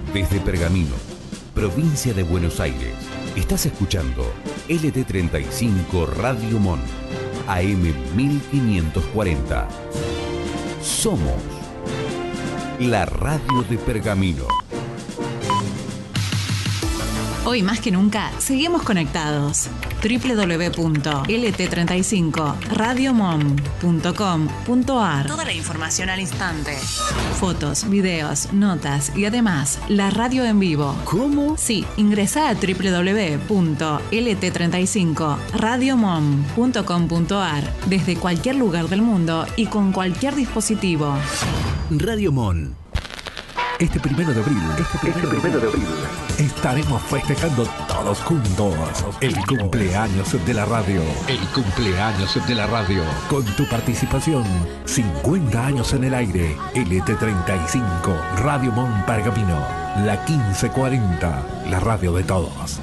Desde Pergamino, provincia de Buenos Aires, estás escuchando LT35 Radio Mon, AM 1540. Somos la radio de Pergamino. Hoy más que nunca, seguimos conectados. www.lt35radiomon.com.ar. Toda la información al instante. Fotos, videos, notas y además la radio en vivo. ¿Cómo? Sí, ingresá a www.lt35radiomon.com.ar desde cualquier lugar del mundo y con cualquier dispositivo. Radio Mon. Este primero de abril, estaremos festejando todos juntos el cumpleaños de la radio. El cumpleaños de la radio. Con tu participación, 50 años en el aire. LT35, Radio Mon Pergamino, la 1540, la radio de todos.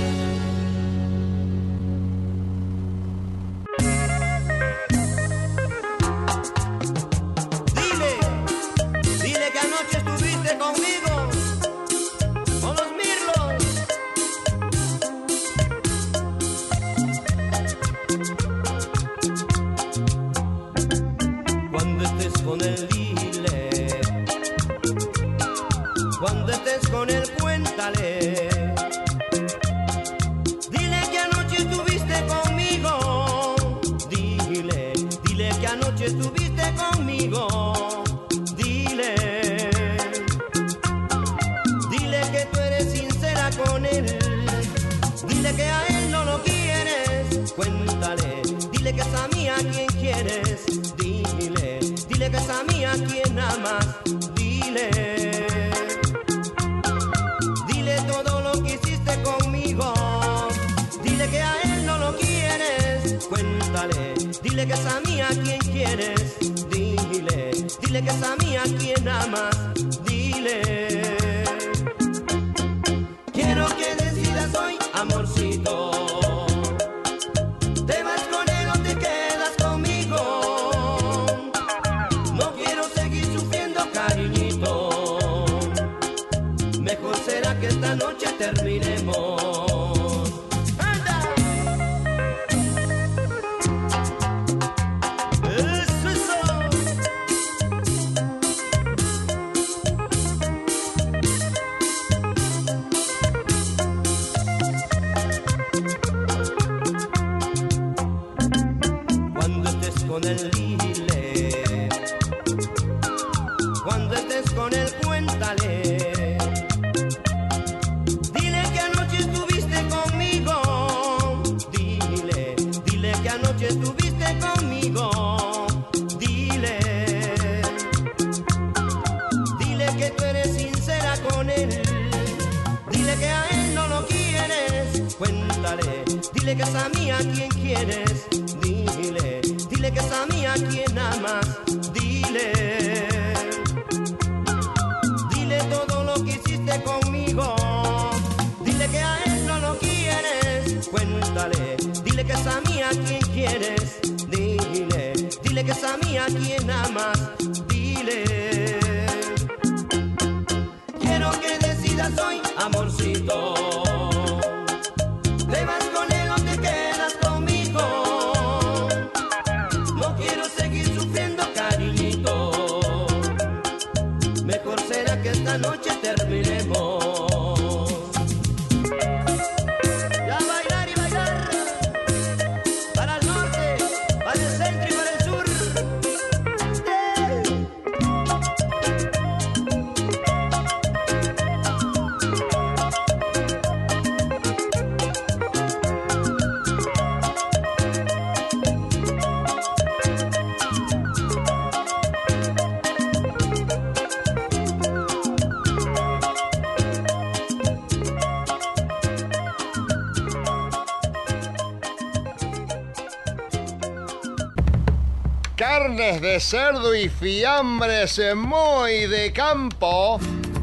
Carnes de cerdo y fiambres muy de campo.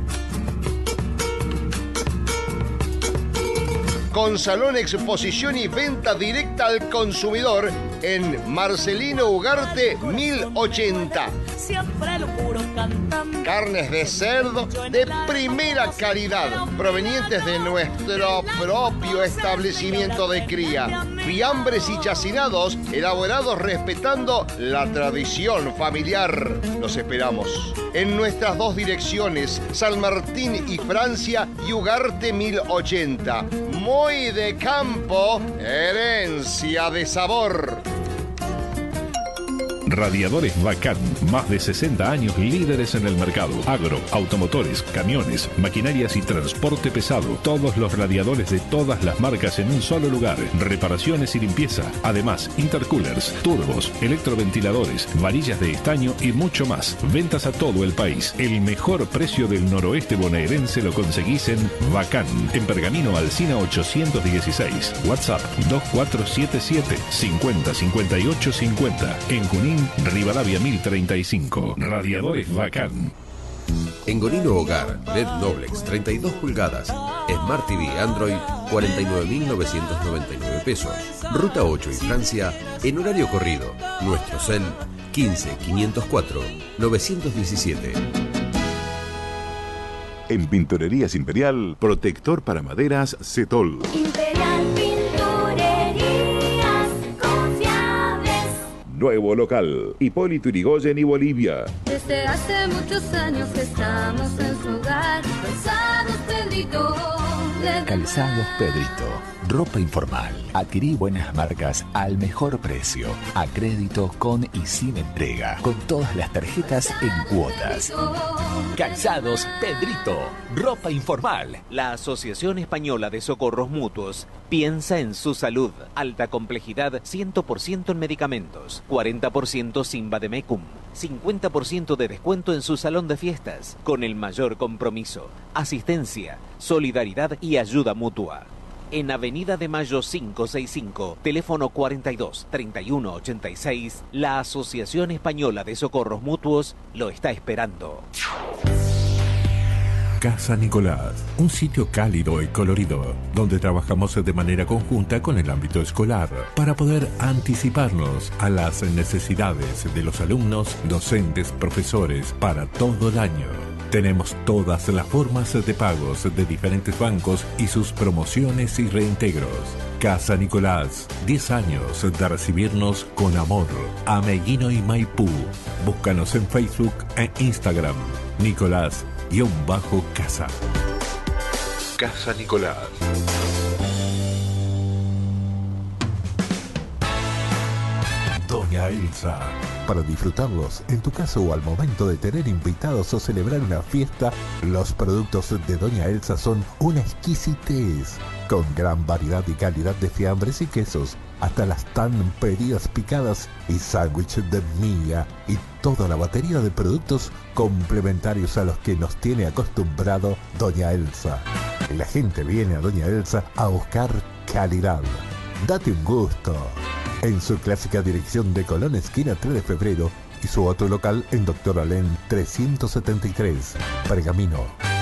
Con salón, exposición y venta directa al consumidor en Marcelino Ugarte 1080. Siempre lo puro. Carnes de cerdo de primera calidad, provenientes de nuestro propio establecimiento de cría. Fiambres y chacinados elaborados respetando la tradición familiar. Los esperamos en nuestras dos direcciones, San Martín y Francia, y Ugarte 1080. Muy de campo, herencia de sabor. Radiadores Vacán, más de 60 años líderes en el mercado. Agro, automotores, camiones, maquinarias y transporte pesado. Todos los radiadores de todas las marcas en un solo lugar. Reparaciones y limpieza. Además, intercoolers, turbos, electroventiladores, varillas de estaño y mucho más. Ventas a todo el país. El mejor precio del noroeste bonaerense lo conseguís en Vacán. En Pergamino Alsina 816. WhatsApp 2477 50 58 50. En Junín, Rivadavia 1035. Radiadores Vacán. En Gorino Hogar, LED Noblex 32 pulgadas, Smart TV Android 49.999 pesos. Ruta 8 y Francia en horario corrido. Nuestro cel 15 504 917. En Pinturerías Imperial, protector para maderas Cetol. Imperial Pinturerías confiables. Nuevo local, Hipólito Yrigoyen y Bolivia. Desde hace muchos años estamos en su hogar. Calzados Pedrito. Calzados Pedrito. Ropa informal. Adquirí buenas marcas al mejor precio. A crédito, con y sin entrega. Con todas las tarjetas en cuotas. Calzados Pedrito. Ropa informal. La Asociación Española de Socorros Mutuos piensa en su salud. Alta complejidad, 100% en medicamentos. 40% sin vademecum. 50% de descuento en su salón de fiestas. Con el mayor compromiso. Asistencia, solidaridad y ayuda mutua. En Avenida de Mayo 565, teléfono 42 31 86, la Asociación Española de Socorros Mutuos lo está esperando. Casa Nicolás, un sitio cálido y colorido, donde trabajamos de manera conjunta con el ámbito escolar para poder anticiparnos a las necesidades de los alumnos, docentes, profesores para todo el año. Tenemos todas las formas de pagos de diferentes bancos y sus promociones y reintegros. Casa Nicolás, 10 años de recibirnos con amor. Ameguino y Maipú. Búscanos en Facebook e Instagram. Nicolás_Casa. Casa Nicolás. Doña Elsa. Para disfrutarlos en tu casa o al momento de tener invitados o celebrar una fiesta, los productos de Doña Elsa son una exquisitez. Con gran variedad y calidad de fiambres y quesos, hasta las tan pedidas picadas y sándwiches de miga y toda la batería de productos complementarios a los que nos tiene acostumbrado Doña Elsa. La gente viene a Doña Elsa a buscar calidad. Date un gusto. En su clásica dirección de Colón, esquina 3 de febrero, y su otro local en Doctor Alén 373, Pergamino.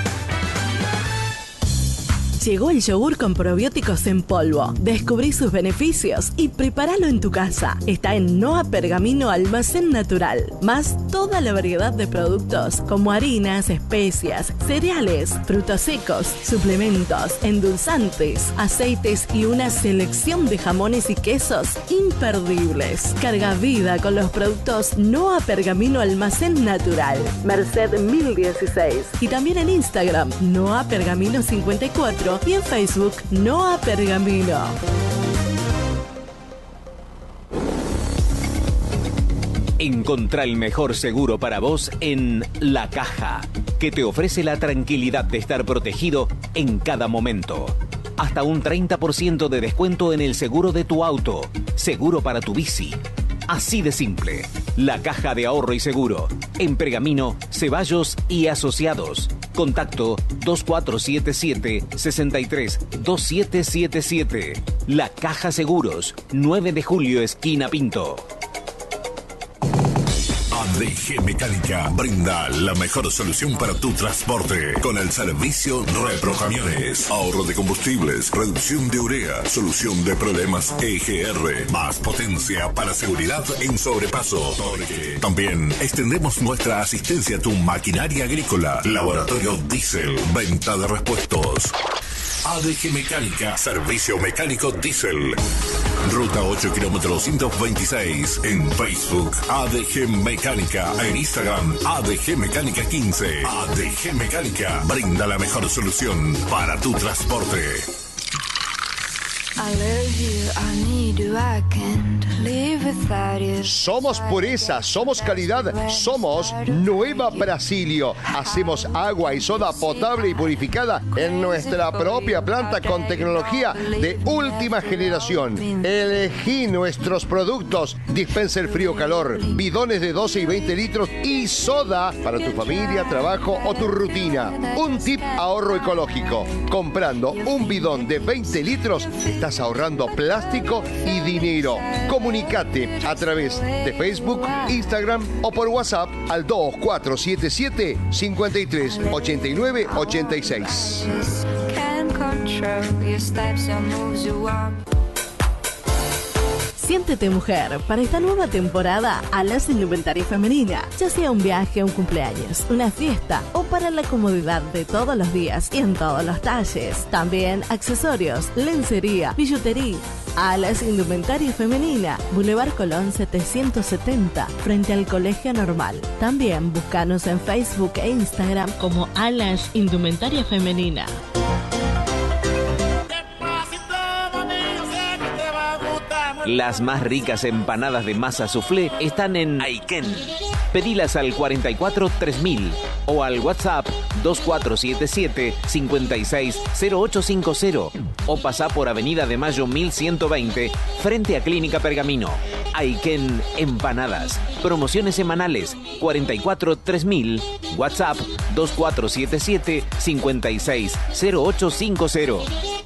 Llegó el yogur con probióticos en polvo. Descubrí sus beneficios y prepáralo en tu casa. Está en Noa Pergamino Almacén Natural. Más toda la variedad de productos como harinas, especias, cereales, frutos secos, suplementos, endulzantes, aceites y una selección de jamones y quesos imperdibles. Carga vida con los productos Noa Pergamino Almacén Natural. Merced 1016. Y también en Instagram, Noa Pergamino 54. Y en Facebook, Noa Pergamino. Encontrá el mejor seguro para vos en La Caja, que te ofrece la tranquilidad de estar protegido en cada momento. Hasta un 30% de descuento en el seguro de tu auto, seguro para tu bici. Así de simple. La Caja de Ahorro y Seguro. En Pergamino, Ceballos y Asociados. Contacto 2477-632777. La Caja Seguros. 9 de julio, esquina Pinto. ADG Mecánica brinda la mejor solución para tu transporte con el servicio Reprocamiones. Ahorro de combustibles, reducción de urea, solución de problemas EGR, más potencia para seguridad en sobrepaso. También extendemos nuestra asistencia a tu maquinaria agrícola. Laboratorio Diesel, venta de repuestos. ADG Mecánica, servicio mecánico diésel. Ruta 8, kilómetro 226. En Facebook, ADG Mecánica. En Instagram, ADG Mecánica 15. ADG Mecánica brinda la mejor solución para tu transporte. Somos pureza, somos calidad, somos Nueva Brasilio. Hacemos agua y soda potable y purificada en nuestra propia planta con tecnología de última generación. Elegí nuestros productos: dispenser frío-calor, bidones de 12 y 20 litros y soda para tu familia, trabajo o tu rutina. Un tip ahorro ecológico: comprando un bidón de 20 litros, estás ahorrando plástico y dinero. Comunicate a través de Facebook, Instagram o por WhatsApp al 2477 53 89 86. Siéntete mujer para esta nueva temporada Alas Indumentaria Femenina, ya sea un viaje, un cumpleaños, una fiesta o para la comodidad de todos los días y en todos los talles. También accesorios, lencería, billutería. Alas Indumentaria Femenina, Boulevard Colón 770, frente al Colegio Normal. También búscanos en Facebook e Instagram como Alas Indumentaria Femenina. Las más ricas empanadas de masa soufflé están en Aiken. Pedilas al 44 3000 o al WhatsApp 2477 560850 o pasá por Avenida de Mayo 1120 frente a Clínica Pergamino. Aiken Empanadas. Promociones semanales 44 3000, WhatsApp 2477 560850.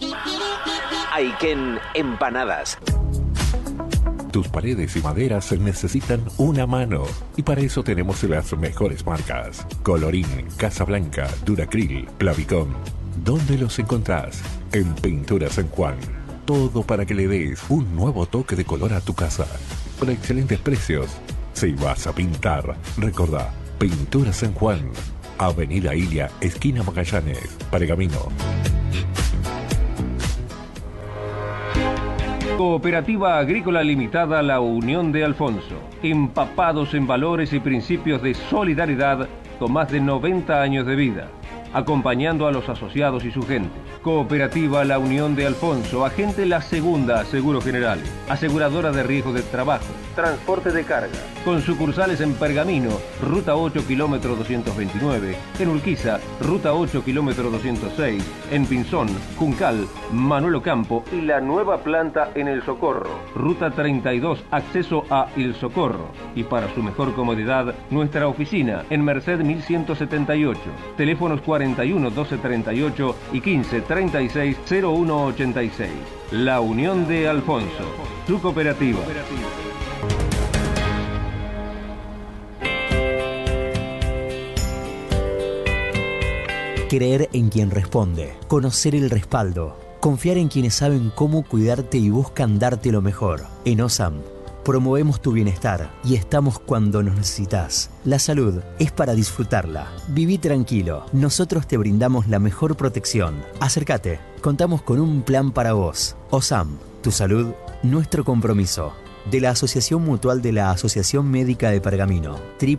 Aiken Empanadas. Tus paredes y maderas necesitan una mano y para eso tenemos las mejores marcas: Colorín, Casablanca, Duracril, Plavicón. ¿Dónde los encontrás? En Pinturas San Juan. Todo para que le des un nuevo toque de color a tu casa con excelentes precios. Si vas a pintar, recordá, Pinturas San Juan, Avenida Ilia, esquina Magallanes, Pergamino. Cooperativa Agrícola Limitada La Unión de Alfonso. Empapados en valores y principios de solidaridad con más de 90 años de vida. Acompañando a los asociados y su gente. Cooperativa La Unión de Alfonso, agente La Segunda, Seguro General, aseguradora de riesgo de trabajo, transporte de carga, con sucursales en Pergamino, Ruta 8, kilómetro 229, en Urquiza, Ruta 8, kilómetro 206, en Pinzón, Juncal, Manuel Ocampo y la nueva planta en El Socorro, Ruta 32, acceso a El Socorro. Y para su mejor comodidad, nuestra oficina en Merced 1178, teléfonos 41 12 38 y 15 36 01 86. La Unión de Alfonso, su cooperativa. Creer en quien responde, conocer el respaldo, confiar en quienes saben cómo cuidarte y buscan darte lo mejor. En OSAM promovemos tu bienestar y estamos cuando nos necesitas. La salud es para disfrutarla. Viví tranquilo. Nosotros te brindamos la mejor protección. Acércate. Contamos con un plan para vos. OSAM, tu salud, nuestro compromiso. De la Asociación Mutual de la Asociación Médica de Pergamino.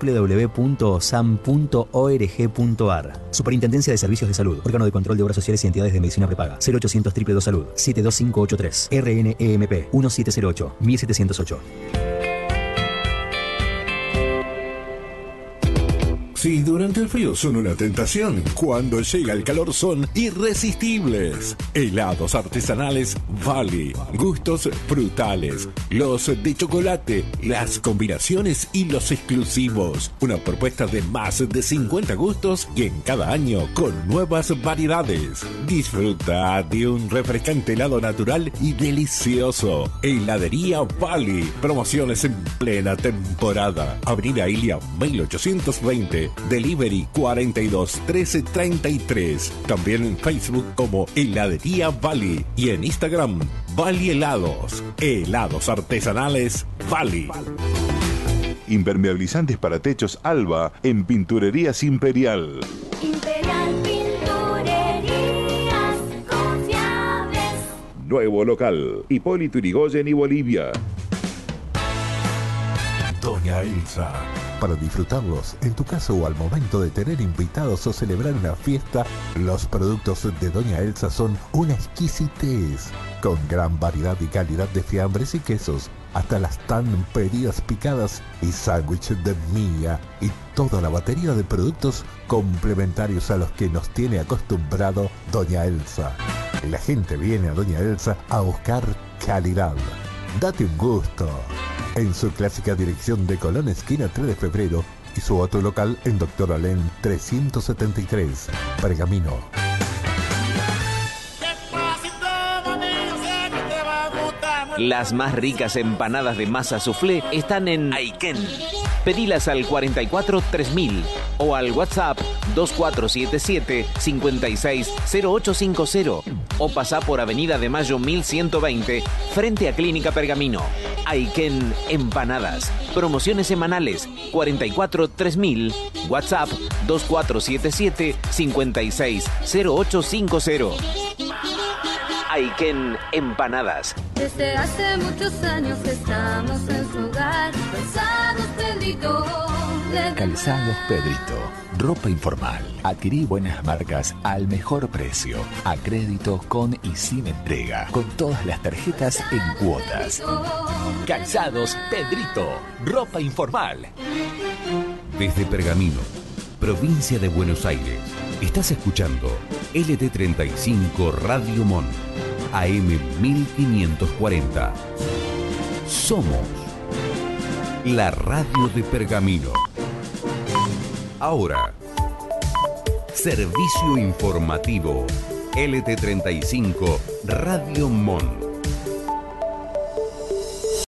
www.osam.org.ar. Superintendencia de Servicios de Salud. Órgano de Control de Obras Sociales y Entidades de Medicina Prepaga. 0800 222 Salud. 72583. RNEMP 1708 1708. Si durante el frío son una tentación, cuando llega el calor son irresistibles. Helados artesanales Vali, gustos frutales, los de chocolate, las combinaciones y los exclusivos. Una propuesta de más de 50 gustos y en cada año con nuevas variedades. Disfruta de un refrescante helado natural y delicioso. Heladería Vali, promociones en plena temporada. Avenida Ilia 1820, Delivery 42 13 33. También en Facebook como Heladería Vali y en Instagram Vali Helados. Helados artesanales Vali. Impermeabilizantes para techos Alba en Pinturerías Imperial. Imperial Pinturerías confiables. Nuevo local, Hipólito Yrigoyen y Bolivia. Doña Elsa. Para disfrutarlos en tu casa o al momento de tener invitados o celebrar una fiesta, los productos de Doña Elsa son una exquisitez. Con gran variedad y calidad de fiambres y quesos, hasta las tan pedidas picadas y sándwiches de miga y toda la batería de productos complementarios a los que nos tiene acostumbrado Doña Elsa. La gente viene a Doña Elsa a buscar calidad. Date un gusto. En su clásica dirección de Colón, esquina 3 de febrero, y su otro local en Doctor Alén 373, Pergamino. Las más ricas empanadas de masa soufflé están en Aiken. Pedilas al 44 3000 o al WhatsApp 2477 560850 o pasá por Avenida de Mayo 1120 frente a Clínica Pergamino. Aiken Empanadas. Promociones semanales 44 3000, WhatsApp 2477 560850. Aiken Empanadas. Desde hace muchos años estamos en su hogar. Calzados Pedrito. Calzados Pedrito. Ropa informal. Adquirí buenas marcas al mejor precio. A crédito, con y sin entrega. Con todas las tarjetas en cuotas. Calzados Pedrito. Ropa informal. Desde Pergamino, provincia de Buenos Aires, estás escuchando LT35 Radio Mon, AM 1540. Somos la radio de Pergamino. Ahora, servicio informativo LT35 Radio Mon.